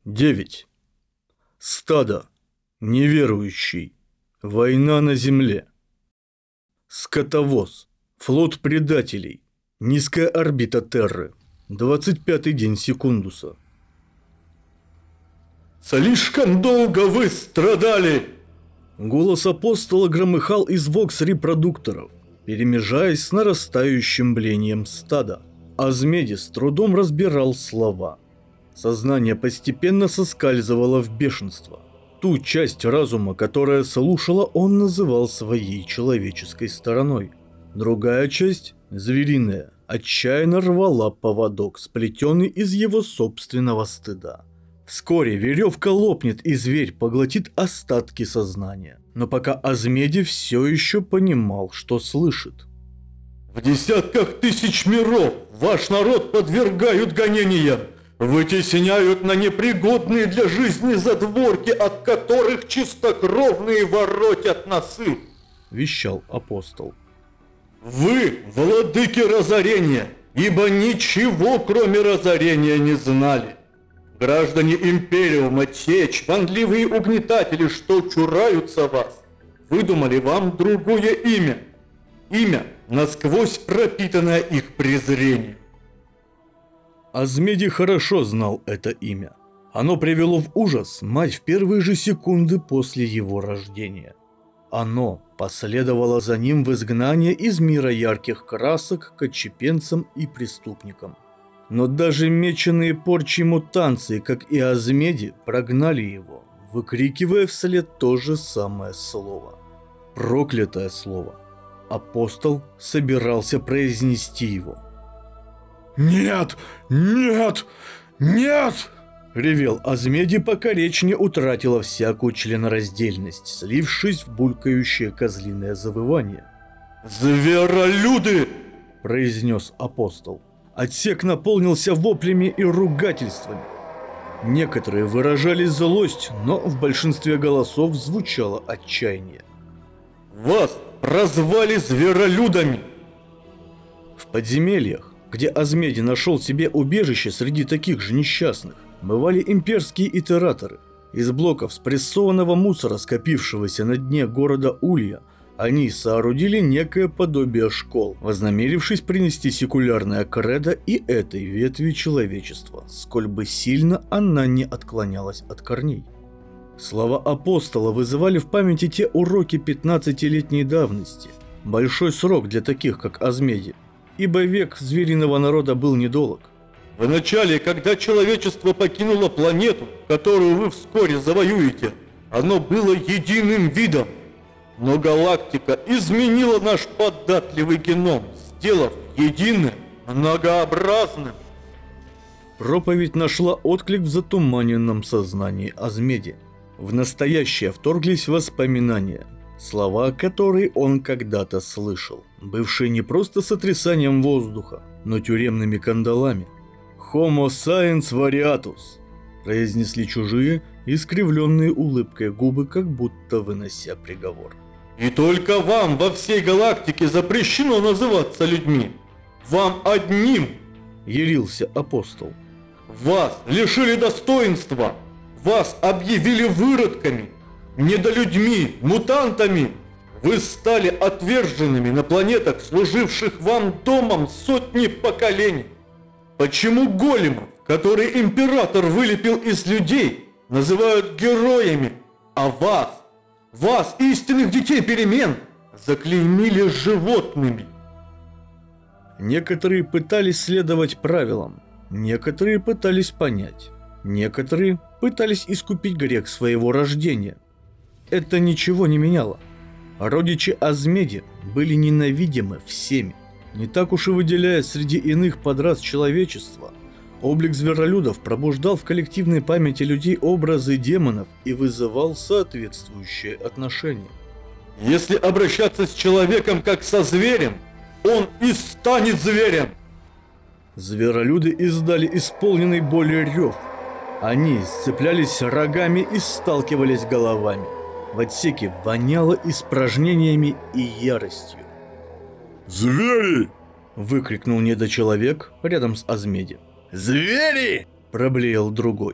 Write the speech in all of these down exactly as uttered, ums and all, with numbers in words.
девять. Стадо. Неверующий. Война на земле. Скотовоз. Флот предателей. Низкая орбита Терры. двадцать пятый день Секундуса. «Слишком долго вы страдали!» Голос апостола громыхал из вокс-репродукторов, перемежаясь с нарастающим блением стада. Азмеди с трудом разбирал слова. Сознание постепенно соскальзывало в бешенство. Ту часть разума, которая слушала, он называл своей человеческой стороной. Другая часть, звериная, отчаянно рвала поводок, сплетенный из его собственного стыда. Вскоре веревка лопнет, и зверь поглотит остатки сознания. Но пока Азмеди все еще понимал, что слышит. «В десятках тысяч миров ваш народ подвергают гонениям, вытесняют на непригодные для жизни задворки, от которых чистокровные воротят носы», — вещал апостол. «Вы владыки разорения, ибо ничего кроме разорения не знали. Граждане Империума, те чванливые угнетатели, что чураются вас, выдумали вам другое имя. Имя, насквозь пропитанное их презрением». Азмеди хорошо знал это имя. Оно привело в ужас мать в первые же секунды после его рождения. Оно последовало за ним в изгнание из мира ярких красок к отщепенцам и преступникам. Но даже меченые порчи мутанции, как и Азмеди, прогнали его, выкрикивая вслед то же самое слово. Проклятое слово. Апостол собирался произнести его. «Нет! Нет! Нет!» — ревел Азмеди, пока речь не утратила всякую членораздельность, слившись в булькающее козлиное завывание. «Зверолюды!» — произнес апостол. Отсек наполнился воплями и ругательствами. Некоторые выражали злость, но в большинстве голосов звучало отчаяние. «Вас прозвали зверолюдами!» В подземельях, где Азмеди нашел себе убежище среди таких же несчастных, бывали имперские итераторы. Из блоков спрессованного мусора, скопившегося на дне города Улья, они соорудили некое подобие школ, вознамерившись принести секулярное кредо и этой ветви человечества, сколь бы сильно она не отклонялась от корней. Слова апостола вызывали в памяти те уроки пятнадцатилетней давности, большой срок для таких, как Азмеди, ибо век звериного народа был недолг. В начале, когда человечество покинуло планету, которую вы вскоре завоюете, оно было единым видом. Но галактика изменила наш податливый геном, сделав единым, многообразным. Проповедь нашла отклик в затуманенном сознании Азмеди. В настоящее вторглись воспоминания, слова, которые он когда-то слышал, бывшие не просто сотрясанием воздуха, но тюремными кандалами. «Homo sapiens variatus», произнесли чужие, искривленные улыбкой губы, как будто вынося приговор. «И только вам во всей галактике запрещено называться людьми. Вам одним!» — ярился апостол. «Вас лишили достоинства! Вас объявили выродками, недолюдьми, мутантами! Вы стали отверженными на планетах, служивших вам домом сотни поколений! Почему големов, которые император вылепил из людей, называют героями, а вас, вас, истинных детей перемен, заклеймили животными?» Некоторые пытались следовать правилам, некоторые пытались понять, некоторые пытались искупить грех своего рождения. Это ничего не меняло. Родичи Азмеди были ненавидимы всеми. Не так уж и выделяясь среди иных подрас человечества, облик зверолюдов пробуждал в коллективной памяти людей образы демонов и вызывал соответствующее отношение. «Если обращаться с человеком как со зверем, он и станет зверем!» Зверолюды издали исполненный боли рев. Они сцеплялись рогами и сталкивались головами. В отсеке воняло испражнениями и яростью. «Звери!» — выкрикнул недочеловек рядом с Азмеди. «Звери!» — проблеял другой.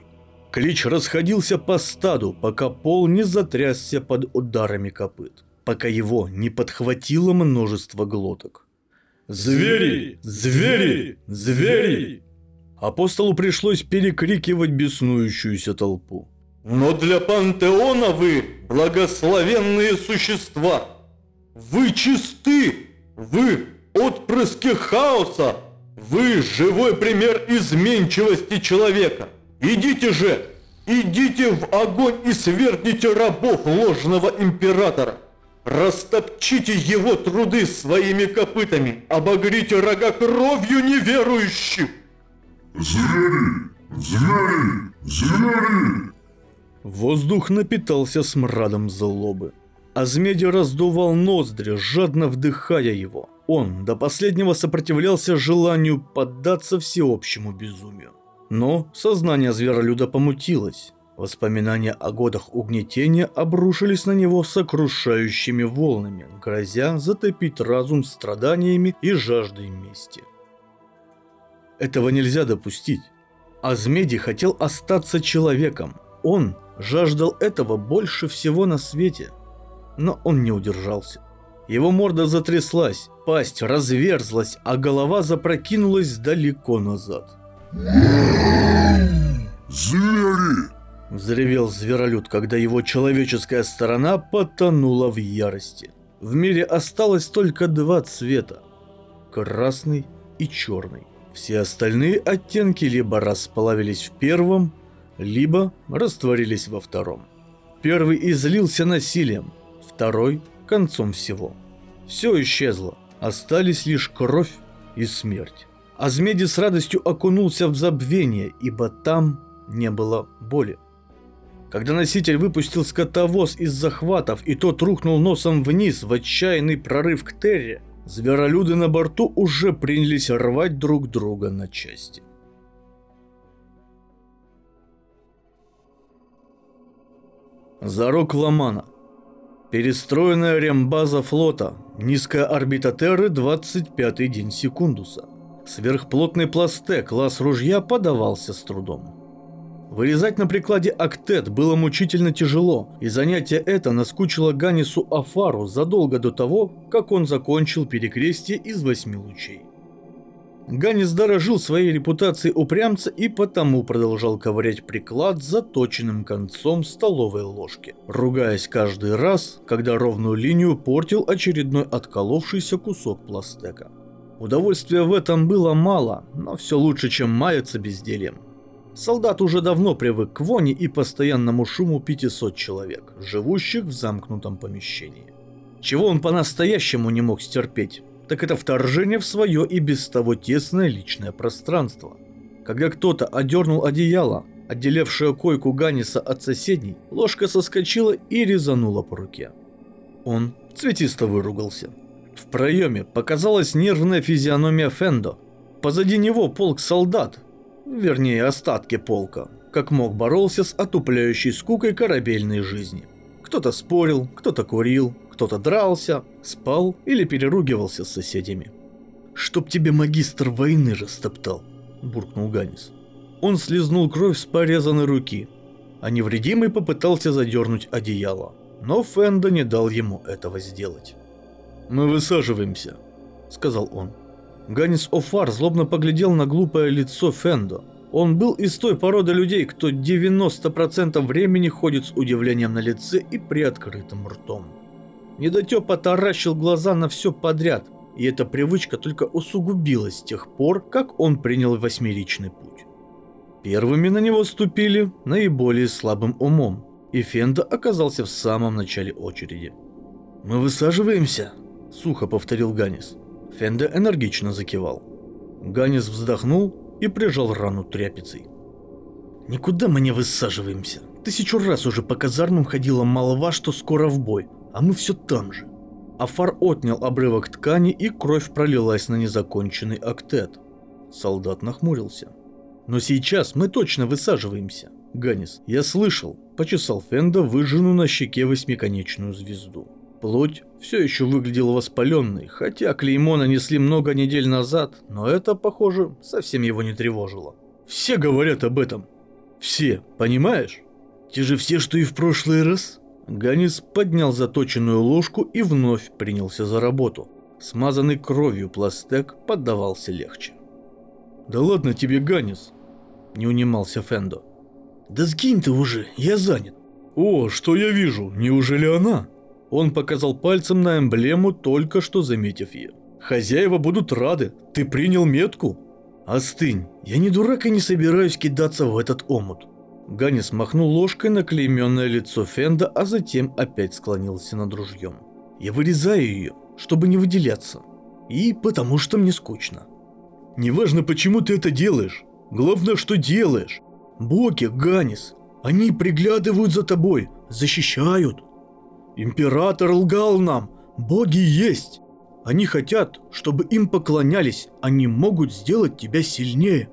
Клич расходился по стаду, пока пол не затрясся под ударами копыт, пока его не подхватило множество глоток. «Звери! Звери! Звери!» Апостолу пришлось перекрикивать беснующуюся толпу. Но для пантеона вы благословенные существа. Вы чисты. Вы отпрыски хаоса. Вы живой пример изменчивости человека. Идите же, идите в огонь и свергните рабов ложного императора. Растопчите его труды своими копытами, обогрите рога кровью неверующих. Звери! Звери! Звери! Воздух напитался смрадом злобы. Азмеди раздувал ноздри, жадно вдыхая его. Он до последнего сопротивлялся желанию поддаться всеобщему безумию. Но сознание зверолюда помутилось. Воспоминания о годах угнетения обрушились на него сокрушающими волнами, грозя затопить разум страданиями и жаждой мести. Этого нельзя допустить. Азмеди хотел остаться человеком. Он жаждал этого больше всего на свете. Но он не удержался. Его морда затряслась, пасть разверзлась, а голова запрокинулась далеко назад. Звери! Взревел зверолюд, когда его человеческая сторона потонула в ярости. В мире осталось только два цвета – красный и черный. Все остальные оттенки либо расплавились в первом, либо растворились во втором. Первый излился насилием, второй – концом всего. Все исчезло, остались лишь кровь и смерть. Азмеди с радостью окунулся в забвение, ибо там не было боли. Когда носитель выпустил скотовоз из захватов, и тот рухнул носом вниз в отчаянный прорыв к Терре, зверолюды на борту уже принялись рвать друг друга на части. Зарок Ламана. Перестроенная рембаза флота. Низкая орбита Терры, двадцать пятый день Секундуса. Сверхплотный пласте, класс ружья подавался с трудом. Вырезать на прикладе октет было мучительно тяжело, и занятие это наскучило Ганнису Офару задолго до того, как он закончил перекрестие из восьми лучей. Ганнис дорожил своей репутацией упрямца и потому продолжал ковырять приклад заточенным концом столовой ложки, ругаясь каждый раз, когда ровную линию портил очередной отколовшийся кусок пластека. Удовольствия в этом было мало, но все лучше, чем маяться бездельем. Солдат уже давно привык к вони и постоянному шуму пятисот человек, живущих в замкнутом помещении. Чего он по-настоящему не мог стерпеть, так это вторжение в свое и без того тесное личное пространство. Когда кто-то одернул одеяло, отделявшее койку Ганниса от соседней, ложка соскочила и резанула по руке. Он цветисто выругался. В проеме показалась нервная физиономия Фендо. Позади него полк солдат, вернее остатки полка, как мог боролся с отупляющей скукой корабельной жизни. Кто-то спорил, кто-то курил, кто-то дрался, спал или переругивался с соседями. «Чтоб тебе магистр войны растоптал», – буркнул Ганнис. Он слизнул кровь с порезанной руки, а невредимый попытался задернуть одеяло, но Фендо не дал ему этого сделать. «Мы высаживаемся», – сказал он. Ганнис Офар злобно поглядел на глупое лицо Фендо. Он был из той породы людей, кто девяносто процентов времени ходит с удивлением на лице и приоткрытым ртом. Недотёпа таращил глаза на все подряд, и эта привычка только усугубилась с тех пор, как он принял восьмеричный путь. Первыми на него ступили наиболее слабым умом, и Фендо оказался в самом начале очереди. «Мы высаживаемся?» – сухо повторил Ганнис. Фендо энергично закивал. Ганнис вздохнул и прижал рану тряпицей. «Никуда мы не высаживаемся. Тысячу раз уже по казармам ходила молва, что скоро в бой, а мы все там же». Офар отнял обрывок ткани, и кровь пролилась на незаконченный октет. Солдат нахмурился. «Но сейчас мы точно высаживаемся. Ганнис, я слышал», – почесал Фендо выжженную на щеке восьмиконечную звезду. Плоть все еще выглядела воспаленной, хотя клеймо нанесли много недель назад, но это, похоже, совсем его не тревожило. «Все говорят об этом». Все, понимаешь? Те же все, что и в прошлый раз. Ганнис поднял заточенную ложку и вновь принялся за работу. Смазанный кровью пластек поддавался легче. «Да ладно тебе, Ганнис!» – не унимался Фендо. «Да сгинь ты уже, я занят!» «О, что я вижу, неужели она?» Он показал пальцем на эмблему, только что заметив ее. «Хозяева будут рады, ты принял метку?» «Остынь, я не дурак и не собираюсь кидаться в этот омут». Ганнис махнул ложкой на клейменное лицо Фенда, а затем опять склонился над ружьем. «Я вырезаю ее, чтобы не выделяться. И потому что мне скучно». «Неважно, почему ты это делаешь. Главное, что делаешь. Боги, Ганнис, они приглядывают за тобой, защищают. Император лгал нам, боги есть. Они хотят, чтобы им поклонялись, они могут сделать тебя сильнее».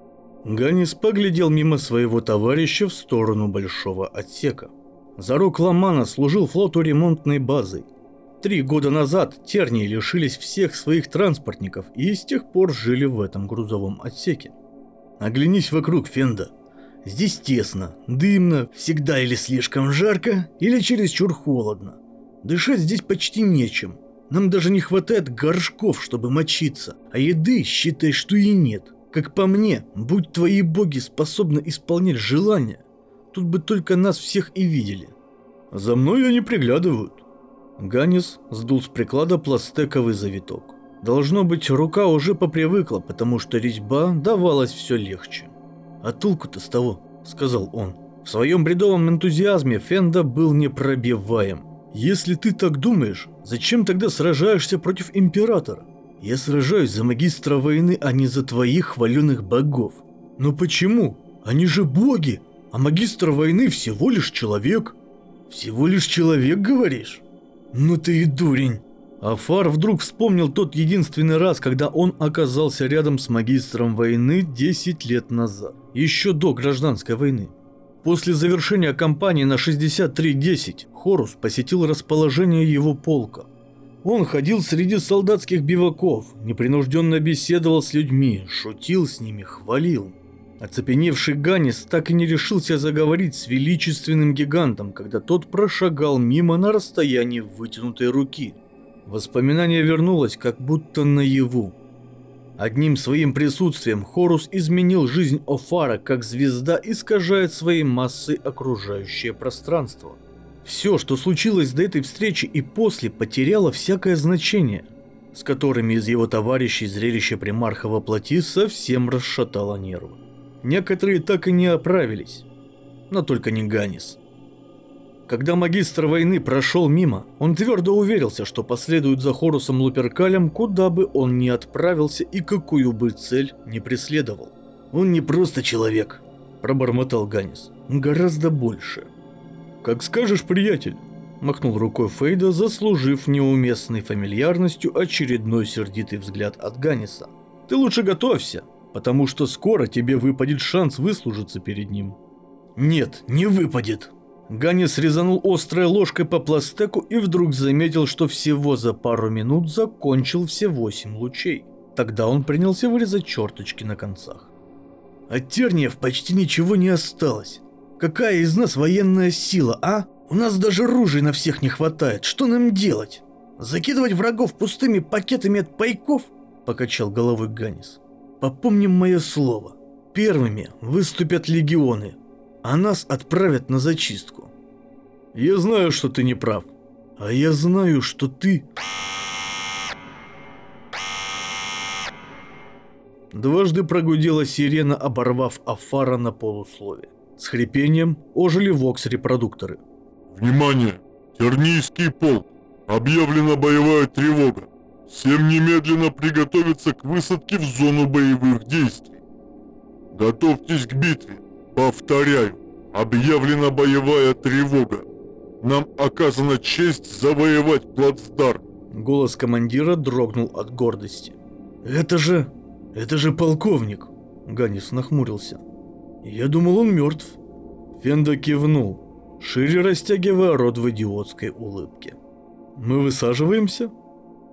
Ганнис поглядел мимо своего товарища в сторону большого отсека. Зарок Ламана служил флоту ремонтной базой. Три года назад тернии лишились всех своих транспортников и с тех пор жили в этом грузовом отсеке. Оглянись вокруг, Фенда. Здесь тесно, дымно, всегда или слишком жарко, или чересчур холодно. Дышать здесь почти нечем. Нам даже не хватает горшков, чтобы мочиться, а еды, считай, что и нет. Как по мне, будь твои боги способны исполнять желания, тут бы только нас всех и видели. За мной они приглядывают. Ганнис сдул с приклада пластековый завиток. Должно быть, рука уже попривыкла, потому что резьба давалась все легче. «А толку-то с того?» – сказал он. В своем бредовом энтузиазме Фенда был непробиваем. «Если ты так думаешь, зачем тогда сражаешься против императора? Я сражаюсь за магистра войны, а не за твоих хваленых богов». «Но почему? Они же боги, а магистр войны всего лишь человек». «Всего лишь человек, говоришь? Ну ты и дурень». Афар вдруг вспомнил тот единственный раз, когда он оказался рядом с магистром войны десять лет назад, еще до гражданской войны. После завершения кампании на шестьдесят три десять Хорус посетил расположение его полка. Он ходил среди солдатских биваков, непринужденно беседовал с людьми, шутил с ними, хвалил. Оцепеневший Ганнис так и не решился заговорить с величественным гигантом, когда тот прошагал мимо на расстоянии вытянутой руки. Воспоминание вернулось, как будто наяву. Одним своим присутствием Хорус изменил жизнь Офара, как звезда искажает своей массой окружающее пространство. Все, что случилось до этой встречи и после, потеряло всякое значение, с которыми из его товарищей зрелище примарха во плоти совсем расшатало нервы. Некоторые так и не оправились, но только не Ганнис. Когда магистр войны прошел мимо, он твердо уверился, что последует за Хорусом Луперкалем, куда бы он ни отправился и какую бы цель ни преследовал. «Он не просто человек», – пробормотал Ганнис, – «гораздо больше». «Как скажешь, приятель», – махнул рукой Фейда, заслужив неуместной фамильярностью очередной сердитый взгляд от Ганниса. «Ты лучше готовься, потому что скоро тебе выпадет шанс выслужиться перед ним». «Нет, не выпадет». Ганнис резанул острой ложкой по пластеку и вдруг заметил, что всего за пару минут закончил все восемь лучей. Тогда он принялся вырезать черточки на концах. «От терниев почти ничего не осталось. Какая из нас военная сила, а? У нас даже ружей на всех не хватает. Что нам делать? Закидывать врагов пустыми пакетами от пайков?» – покачал головой Ганнис. «Попомним мое слово. Первыми выступят легионы, а нас отправят на зачистку». «Я знаю, что ты не прав. А я знаю, что ты...» Дважды прогудела сирена, оборвав Афара на полуслове. С хрипением ожили вокс-репродукторы. Внимание! Тернийский полк! Объявлена боевая тревога! Всем немедленно приготовиться к высадке в зону боевых действий! Готовьтесь к битве! Повторяю! Объявлена боевая тревога! Нам оказана честь завоевать плацдарм!» Голос командира дрогнул от гордости. «Это же... это же полковник!» Ганнис нахмурился. «Я думал, он мертв». Фенда кивнул, шире растягивая рот в идиотской улыбке. «Мы высаживаемся?»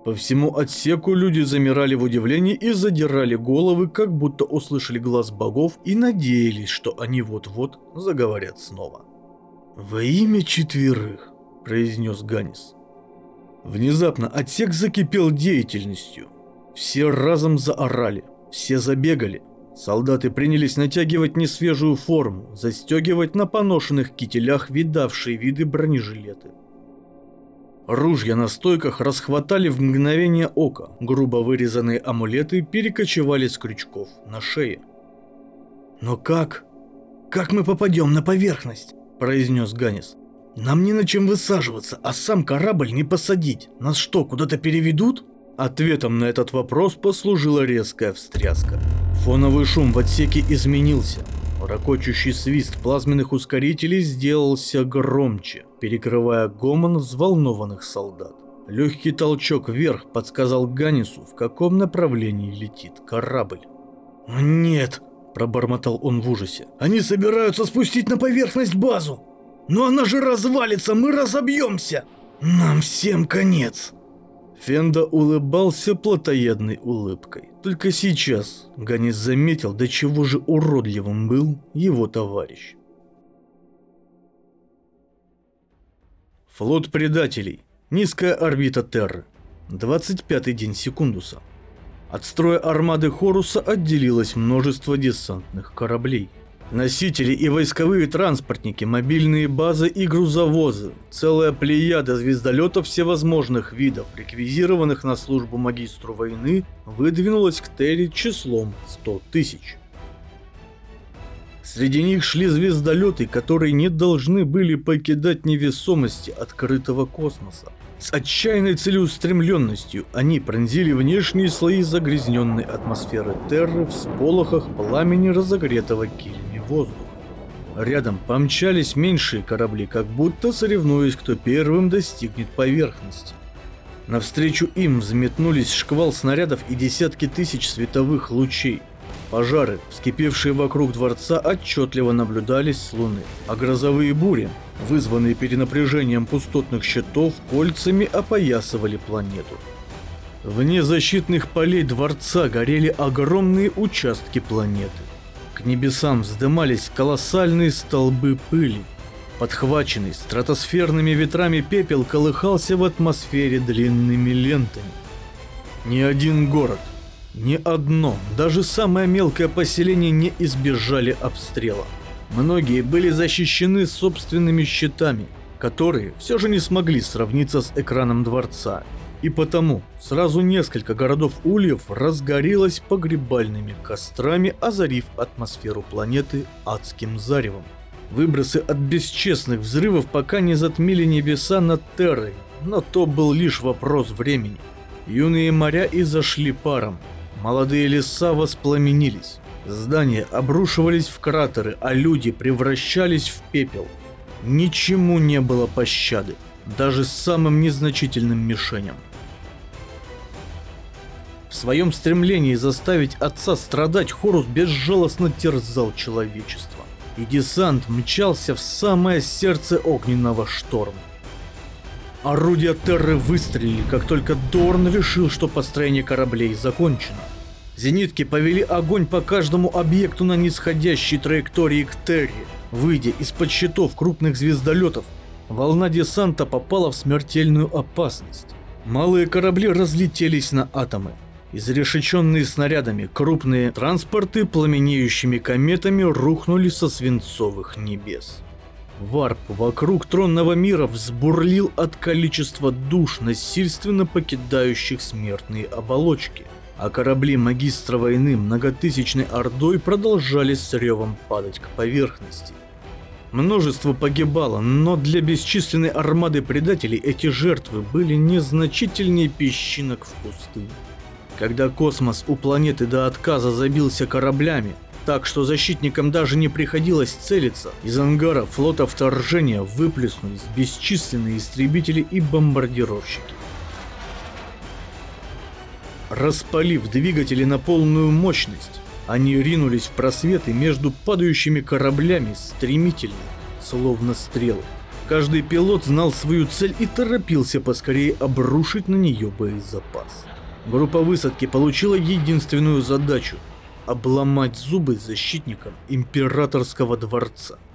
По всему отсеку люди замирали в удивлении и задирали головы, как будто услышали глаз богов и надеялись, что они вот-вот заговорят снова. «Во имя четверых», — произнес Ганнис. Внезапно отсек закипел деятельностью. Все разом заорали, все забегали. Солдаты принялись натягивать несвежую форму, застегивать на поношенных кителях видавшие виды бронежилеты. Ружья на стойках расхватали в мгновение ока, грубо вырезанные амулеты перекочевали с крючков на шее. «Но как? Как мы попадем на поверхность?» – произнес Ганнис. «Нам не на чем высаживаться, а сам корабль не посадить. Нас что, куда-то переведут?» Ответом на этот вопрос послужила резкая встряска. Фоновый шум в отсеке изменился. Рокочущий свист плазменных ускорителей сделался громче, перекрывая гомон взволнованных солдат. Легкий толчок вверх подсказал Ганнису, в каком направлении летит корабль. «Нет!» – пробормотал он в ужасе. «Они собираются спустить на поверхность базу! Но она же развалится, мы разобьемся! Нам всем конец!» Фенда улыбался плотоядной улыбкой. Только сейчас Ганнис заметил, до чего же уродливым был его товарищ. Флот предателей. Низкая орбита Терры. двадцать пятый день Секундуса. От строя армады Хоруса отделилось множество десантных кораблей. Носители и войсковые транспортники, мобильные базы и грузовозы, целая плеяда звездолетов всевозможных видов, реквизированных на службу магистру войны, выдвинулась к Терре числом сто тысяч. Среди них шли звездолеты, которые не должны были покидать невесомости открытого космоса. С отчаянной целеустремленностью они пронзили внешние слои загрязненной атмосферы Терры в сполохах пламени разогретого килями воздуха. Рядом помчались меньшие корабли, как будто соревнуясь, кто первым достигнет поверхности. Навстречу им взметнулись шквал снарядов и десятки тысяч световых лучей. Пожары, вскипевшие вокруг дворца, отчетливо наблюдались с Луны, а грозовые бури, вызванные перенапряжением пустотных щитов, кольцами опоясывали планету. Вне защитных полей дворца горели огромные участки планеты. К небесам вздымались колоссальные столбы пыли. Подхваченный стратосферными ветрами пепел колыхался в атмосфере длинными лентами. Ни один город, ни одно, даже самое мелкое поселение не избежали обстрела. Многие были защищены собственными щитами, которые все же не смогли сравниться с экраном дворца, и потому сразу несколько городов Ульев разгорелось погребальными кострами, озарив атмосферу планеты адским заревом. Выбросы от бесчестных взрывов пока не затмили небеса над Террой, но то был лишь вопрос времени. Юные моря изошли паром, молодые леса воспламенились. Здания обрушивались в кратеры, а люди превращались в пепел. Ничему не было пощады, даже самым незначительным мишеням. В своем стремлении заставить отца страдать, Хорус безжалостно терзал человечество, и десант мчался в самое сердце огненного шторма. Орудия Терры выстрелили, как только Дорн решил, что построение кораблей закончено. Зенитки повели огонь по каждому объекту на нисходящей траектории к Терре. Выйдя из-под щитов крупных звездолетов, волна десанта попала в смертельную опасность. Малые корабли разлетелись на атомы. Изрешеченные снарядами крупные транспорты пламенеющими кометами рухнули со свинцовых небес. Варп вокруг тронного мира взбурлил от количества душ, насильственно покидающих смертные оболочки. А корабли магистра войны многотысячной ордой продолжали с ревом падать к поверхности. Множество погибало, но для бесчисленной армады предателей эти жертвы были незначительнее песчинок в пустыне. Когда космос у планеты до отказа забился кораблями, так что защитникам даже не приходилось целиться, из ангара флота вторжения выплеснулись бесчисленные истребители и бомбардировщики. Распалив двигатели на полную мощность, они ринулись в просветы между падающими кораблями стремительно, словно стрелы. Каждый пилот знал свою цель и торопился поскорее обрушить на нее боезапас. Группа высадки получила единственную задачу – обломать зубы защитникам императорского дворца.